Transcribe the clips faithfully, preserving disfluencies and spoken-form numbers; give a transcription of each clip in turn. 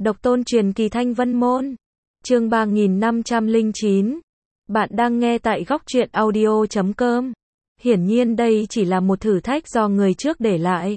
Độc tôn truyền kỳ Thanh Vân Môn. Chương ba nghìn năm trăm lẻ chín. Bạn đang nghe tại góc truyện audio chấm com. Hiển nhiên đây chỉ là một thử thách do người trước để lại.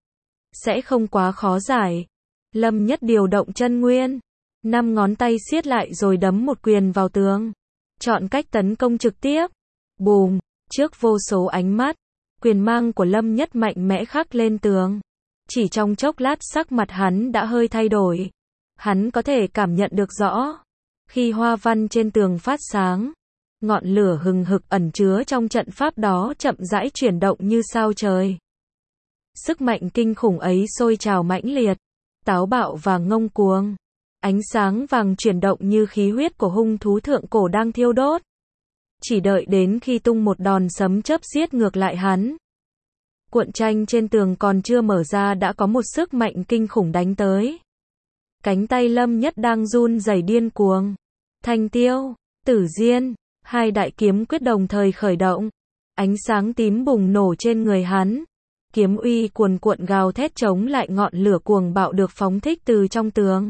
Sẽ không quá khó giải. Lâm Nhất điều động chân nguyên. Năm ngón tay siết lại rồi đấm một quyền vào tường. Chọn cách tấn công trực tiếp. Bùm, trước vô số ánh mắt. Quyền mang của Lâm Nhất mạnh mẽ khắc lên tường. Chỉ trong chốc lát sắc mặt hắn đã hơi thay đổi. Hắn có thể cảm nhận được rõ. Khi hoa văn trên tường phát sáng, ngọn lửa hừng hực ẩn chứa trong trận pháp đó chậm rãi chuyển động như sao trời. Sức mạnh kinh khủng ấy sôi trào mãnh liệt, táo bạo và ngông cuồng. Ánh sáng vàng chuyển động như khí huyết của hung thú thượng cổ đang thiêu đốt. Chỉ đợi đến khi tung một đòn sấm chớp giết ngược lại hắn. Cuộn tranh trên tường còn chưa mở ra đã có một sức mạnh kinh khủng đánh tới. Cánh tay Lâm Nhất đang run rẩy điên cuồng. Thanh Tiêu, Tử Diên, hai đại kiếm quyết đồng thời khởi động. Ánh sáng tím bùng nổ trên người hắn. Kiếm uy cuồn cuộn gào thét chống lại ngọn lửa cuồng bạo được phóng thích từ trong tường.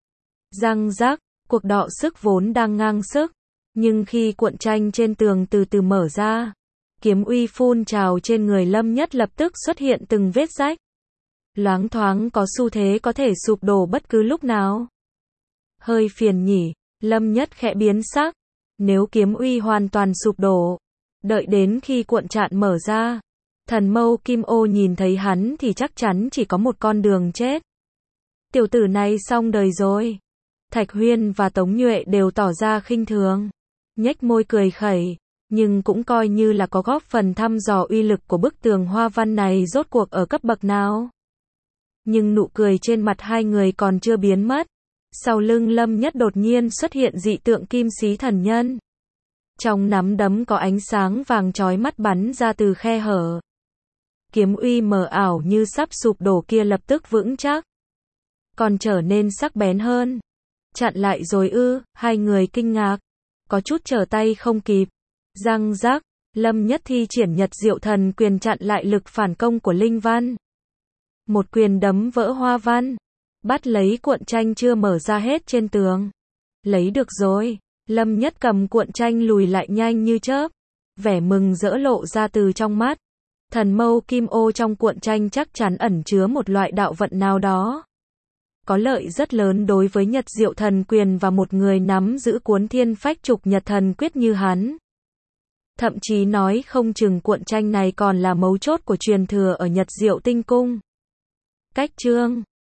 Răng rắc, cuộc đọ sức vốn đang ngang sức. Nhưng khi cuộn tranh trên tường từ từ mở ra, kiếm uy phun trào trên người Lâm Nhất lập tức xuất hiện từng vết rách. Loáng thoáng có xu thế có thể sụp đổ bất cứ lúc nào. Hơi phiền nhỉ, Lâm Nhất khẽ biến sắc. Nếu kiếm uy hoàn toàn sụp đổ, đợi đến khi cuộn trạn mở ra, thần mâu Kim Ô nhìn thấy hắn thì chắc chắn chỉ có một con đường chết. Tiểu tử này xong đời rồi. Thạch Huyên và Tống Nhuệ đều tỏ ra khinh thường, nhếch môi cười khẩy, nhưng cũng coi như là có góp phần thăm dò uy lực của bức tường hoa văn này rốt cuộc ở cấp bậc nào. Nhưng nụ cười trên mặt hai người còn chưa biến mất. Sau lưng Lâm Nhất đột nhiên xuất hiện dị tượng Kim Xí Thần Nhân. Trong nắm đấm có ánh sáng vàng chói mắt bắn ra từ khe hở. Kiếm uy mờ ảo như sắp sụp đổ kia lập tức vững chắc, còn trở nên sắc bén hơn. Chặn lại rồi ư? Hai người kinh ngạc, có chút trở tay không kịp. Răng rắc, Lâm Nhất thi triển Nhật Diệu Thần Quyền chặn lại lực phản công của Linh Văn. Một quyền đấm vỡ hoa văn, bắt lấy cuộn tranh chưa mở ra hết trên tường. Lấy được rồi. Lâm Nhất cầm cuộn tranh lùi lại nhanh như chớp. Vẻ mừng rỡ lộ ra từ trong mắt. Thần mâu Kim Ô trong cuộn tranh chắc chắn ẩn chứa một loại đạo vận nào đó. Có lợi rất lớn đối với Nhật Diệu Thần Quyền và một người nắm giữ cuốn Thiên Phách Trục Nhật Thần Quyết như hắn. Thậm chí nói không chừng cuộn tranh này còn là mấu chốt của truyền thừa ở Nhật Diệu Tinh Cung. Cách chương